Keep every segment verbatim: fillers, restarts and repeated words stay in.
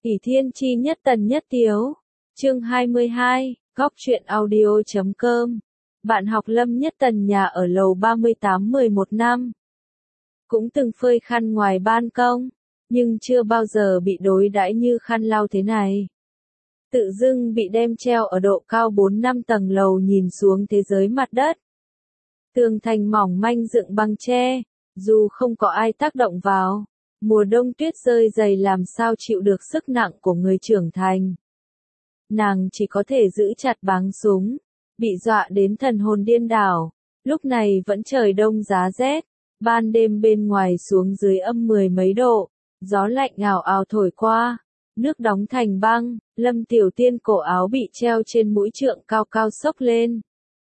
Ỷ Thiên Chi Nhất Tần Nhất Tiếu. Chương hai mươi hai, góc truyện audio chấm com. Bạn học Lâm Nhất Tần nhà ở lầu ba mươi tám mười một năm. Cũng từng phơi khăn ngoài ban công, nhưng chưa bao giờ bị đối đãi như khăn lau thế này. Tự dưng bị đem treo ở độ cao bốn năm tầng lầu nhìn xuống thế giới mặt đất. Tường thành mỏng manh dựng bằng tre, dù không có ai tác động vào, mùa đông tuyết rơi dày làm sao chịu được sức nặng của người trưởng thành. Nàng chỉ có thể giữ chặt báng súng, bị dọa đến thần hồn điên đảo. Lúc này vẫn trời đông giá rét, ban đêm bên ngoài xuống dưới âm mười mấy độ, gió lạnh ào ào thổi qua, nước đóng thành băng. Lâm Tiểu Tiên cổ áo bị treo trên mũi trượng cao cao xốc lên,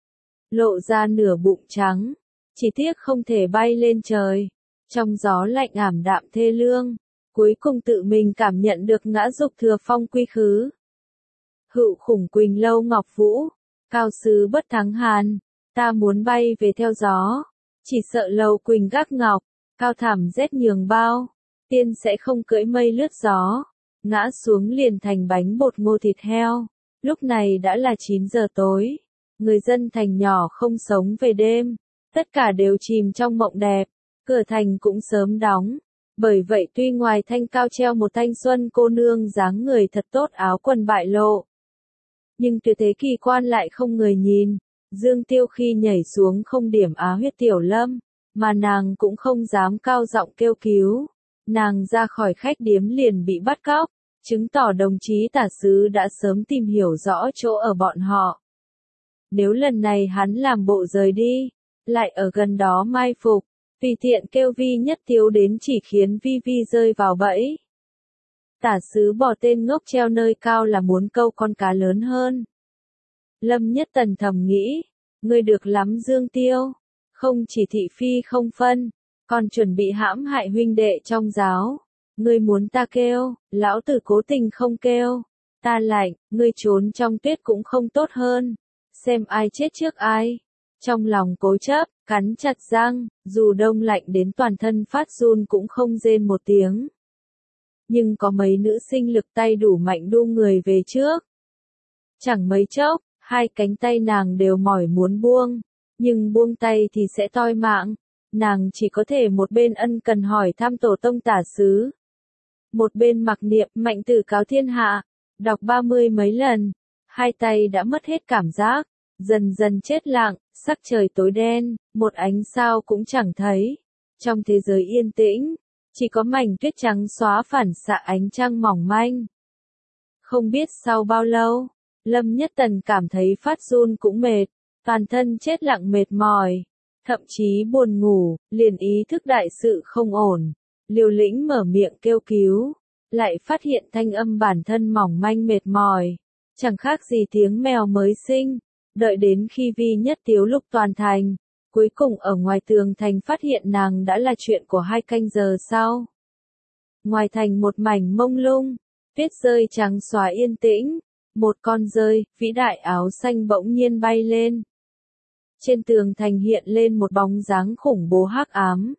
lộ ra nửa bụng trắng, chỉ tiếc không thể bay lên trời. Trong gió lạnh ảm đạm thê lương, cuối cùng tự mình cảm nhận được ngã dục thừa phong quy khứ. Hữu khủng quỳnh lâu ngọc vũ, cao sứ bất thắng hàn, ta muốn bay về theo gió, chỉ sợ lâu quỳnh gác ngọc, cao thảm rét nhường bao, tiên sẽ không cưỡi mây lướt gió, ngã xuống liền thành bánh bột ngô thịt heo. Lúc này đã là chín giờ tối, người dân thành nhỏ không sống về đêm, tất cả đều chìm trong mộng đẹp. Cửa thành cũng sớm đóng, bởi vậy tuy ngoài thanh cao treo một thanh xuân cô nương dáng người thật tốt áo quần bại lộ, nhưng tuyệt thế kỳ quan lại không người nhìn. Dương Tiêu khi nhảy xuống không điểm á huyết Tiểu Lâm, mà nàng cũng không dám cao giọng kêu cứu. Nàng ra khỏi khách điếm liền bị bắt cóc, chứng tỏ đồng chí tả sứ đã sớm tìm hiểu rõ chỗ ở bọn họ. Nếu lần này hắn làm bộ rời đi, lại ở gần đó mai phục, tùy tiện kêu Vi Nhất Tiếu đến chỉ khiến Vi Vi rơi vào bẫy. Tả sứ bỏ tên ngốc treo nơi cao là muốn câu con cá lớn hơn. Lâm Nhất Tần thầm nghĩ, ngươi được lắm Dương Tiêu, không chỉ thị phi không phân, còn chuẩn bị hãm hại huynh đệ trong giáo. Ngươi muốn ta kêu, lão tử cố tình không kêu, ta lạnh, ngươi trốn trong tuyết cũng không tốt hơn, xem ai chết trước ai. Trong lòng cố chấp, cắn chặt răng, dù đông lạnh đến toàn thân phát run cũng không rên một tiếng. Nhưng có mấy nữ sinh lực tay đủ mạnh đu người về trước. Chẳng mấy chốc, hai cánh tay nàng đều mỏi muốn buông, nhưng buông tay thì sẽ toi mạng. Nàng chỉ có thể một bên ân cần hỏi thăm tổ tông tả sứ, một bên mặc niệm mạnh tử cáo thiên hạ, đọc ba mươi mấy lần, hai tay đã mất hết cảm giác. Dần dần chết lặng, sắc trời tối đen, một ánh sao cũng chẳng thấy. Trong thế giới yên tĩnh, chỉ có mảnh tuyết trắng xóa phản xạ ánh trăng mỏng manh. Không biết sau bao lâu, Lâm Nhất Tần cảm thấy phát run cũng mệt, toàn thân chết lặng mệt mỏi, thậm chí buồn ngủ, liền ý thức đại sự không ổn, liều lĩnh mở miệng kêu cứu, lại phát hiện thanh âm bản thân mỏng manh mệt mỏi, chẳng khác gì tiếng mèo mới sinh. Đợi đến khi Vi Nhất Tiếu lúc toàn thành, cuối cùng ở ngoài tường thành phát hiện nàng đã là chuyện của hai canh giờ sau. Ngoài thành một mảnh mông lung, tuyết rơi trắng xóa yên tĩnh, một con dơi, vĩ đại áo xanh bỗng nhiên bay lên. Trên tường thành hiện lên một bóng dáng khủng bố hắc ám.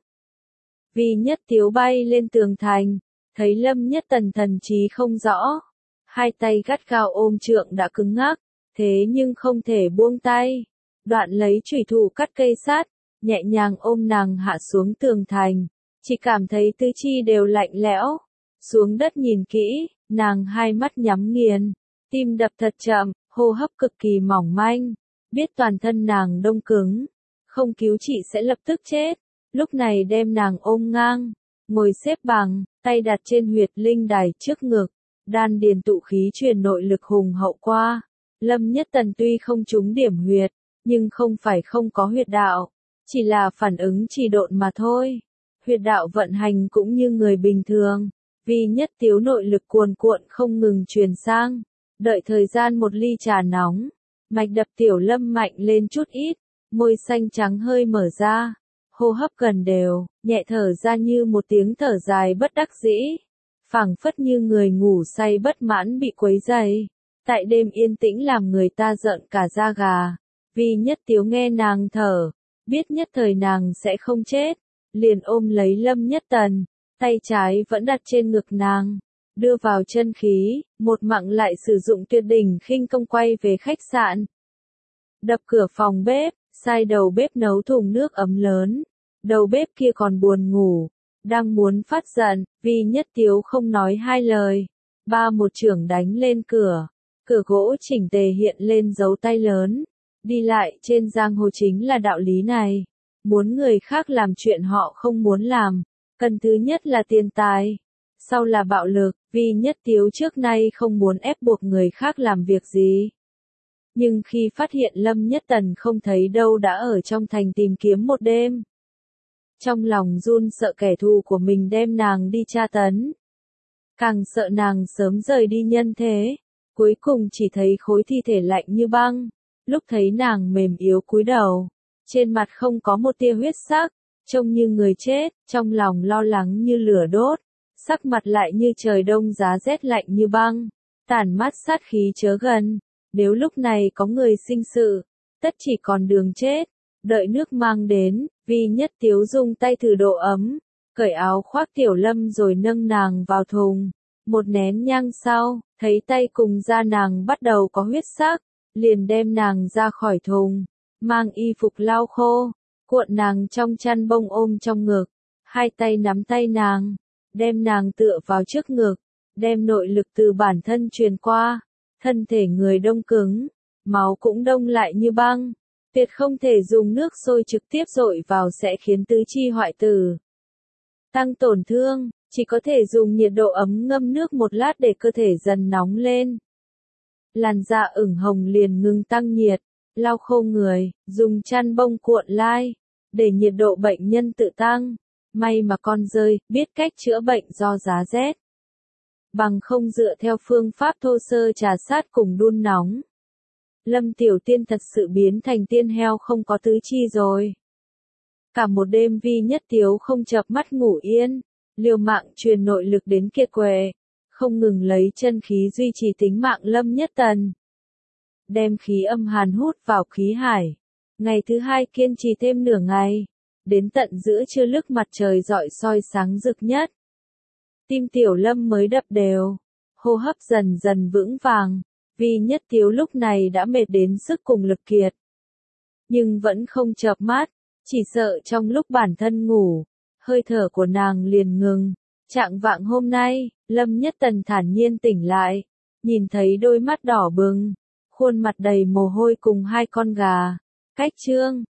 Vi Nhất Tiếu bay lên tường thành, thấy Lâm Nhất Tần thần trí không rõ, hai tay gắt gao ôm trượng đã cứng ngắc. Thế nhưng không thể buông tay, đoạn lấy chùy thủ cắt cây sắt, nhẹ nhàng ôm nàng hạ xuống tường thành, chỉ cảm thấy tứ chi đều lạnh lẽo. Xuống đất nhìn kỹ, nàng hai mắt nhắm nghiền, tim đập thật chậm, hô hấp cực kỳ mỏng manh, biết toàn thân nàng đông cứng, không cứu trị sẽ lập tức chết. Lúc này đem nàng ôm ngang, ngồi xếp bằng, tay đặt trên huyệt linh đài trước ngực, đan điền tụ khí truyền nội lực hùng hậu qua. Lâm Nhất Tần tuy không trúng điểm huyệt, nhưng không phải không có huyệt đạo, chỉ là phản ứng trì độn mà thôi. Huyệt đạo vận hành cũng như người bình thường, Vi Nhất Tiếu nội lực cuồn cuộn không ngừng truyền sang, đợi thời gian một ly trà nóng, mạch đập Tiểu Lâm mạnh lên chút ít, môi xanh trắng hơi mở ra, hô hấp gần đều, nhẹ thở ra như một tiếng thở dài bất đắc dĩ, phảng phất như người ngủ say bất mãn bị quấy rầy. Tại đêm yên tĩnh làm người ta giận cả da gà. Vi Nhất Tiếu nghe nàng thở, biết nhất thời nàng sẽ không chết, liền ôm lấy Lâm Nhất Tần, tay trái vẫn đặt trên ngực nàng, đưa vào chân khí, một mặng lại sử dụng tuyệt đỉnh khinh công quay về khách sạn. Đập cửa phòng bếp, sai đầu bếp nấu thùng nước ấm lớn. Đầu bếp kia còn buồn ngủ, đang muốn phát giận, Vi Nhất Tiếu không nói hai lời. Ba một chưởng đánh lên cửa, cửa gỗ chỉnh tề hiện lên dấu tay lớn. Đi lại trên giang hồ chính là đạo lý này. Muốn người khác làm chuyện họ không muốn làm, cần thứ nhất là tiền tài, sau là bạo lực. Vi Nhất Tiếu trước nay không muốn ép buộc người khác làm việc gì. Nhưng khi phát hiện Lâm Nhất Tần không thấy đâu đã ở trong thành tìm kiếm một đêm. Trong lòng run sợ kẻ thù của mình đem nàng đi tra tấn. Càng sợ nàng sớm rời đi nhân thế. Cuối cùng chỉ thấy khối thi thể lạnh như băng. Lúc thấy nàng mềm yếu cúi đầu. Trên mặt không có một tia huyết sắc. Trông như người chết, trong lòng lo lắng như lửa đốt. Sắc mặt lại như trời đông giá rét lạnh như băng. Tản mát sát khí chớ gần. Nếu lúc này có người sinh sự, tất chỉ còn đường chết. Đợi nước mang đến, Vi Nhất Tiếu dùng tay thử độ ấm, cởi áo khoác Tiểu Lâm rồi nâng nàng vào thùng. Một nén nhang sau, thấy tay cùng da nàng bắt đầu có huyết sắc, liền đem nàng ra khỏi thùng, mang y phục lau khô, cuộn nàng trong chăn bông ôm trong ngực, hai tay nắm tay nàng, đem nàng tựa vào trước ngực, đem nội lực từ bản thân truyền qua, thân thể người đông cứng, máu cũng đông lại như băng. Tuyệt không thể dùng nước sôi trực tiếp dội vào sẽ khiến tứ chi hoại tử. Tăng tổn thương, chỉ có thể dùng nhiệt độ ấm ngâm nước một lát để cơ thể dần nóng lên. Làn da ửng hồng liền ngừng tăng nhiệt, lau khô người, dùng chăn bông cuộn lai, để nhiệt độ bệnh nhân tự tăng. May mà con dơi, biết cách chữa bệnh do giá rét. Bằng không dựa theo phương pháp thô sơ trà sát cùng đun nóng. Lâm Tiểu Tiên thật sự biến thành tiên heo không có tứ chi rồi. Cả một đêm Vi Nhất Tiếu không chợp mắt ngủ yên, liều mạng truyền nội lực đến kiệt quệ, không ngừng lấy chân khí duy trì tính mạng Lâm Nhất Tần. Đem khí âm hàn hút vào khí hải. Ngày thứ hai kiên trì thêm nửa ngày, đến tận giữa trưa lúc mặt trời rọi soi sáng rực nhất. Tim Tiểu Lâm mới đập đều, hô hấp dần dần vững vàng. Vi Nhất Tiếu lúc này đã mệt đến sức cùng lực kiệt. Nhưng vẫn không chợp mắt, chỉ sợ trong lúc bản thân ngủ, hơi thở của nàng liền ngừng. Trạng vạng hôm nay, Lâm Nhất Tần thản nhiên tỉnh lại, nhìn thấy đôi mắt đỏ bừng, khuôn mặt đầy mồ hôi cùng hai con gà. Cách chương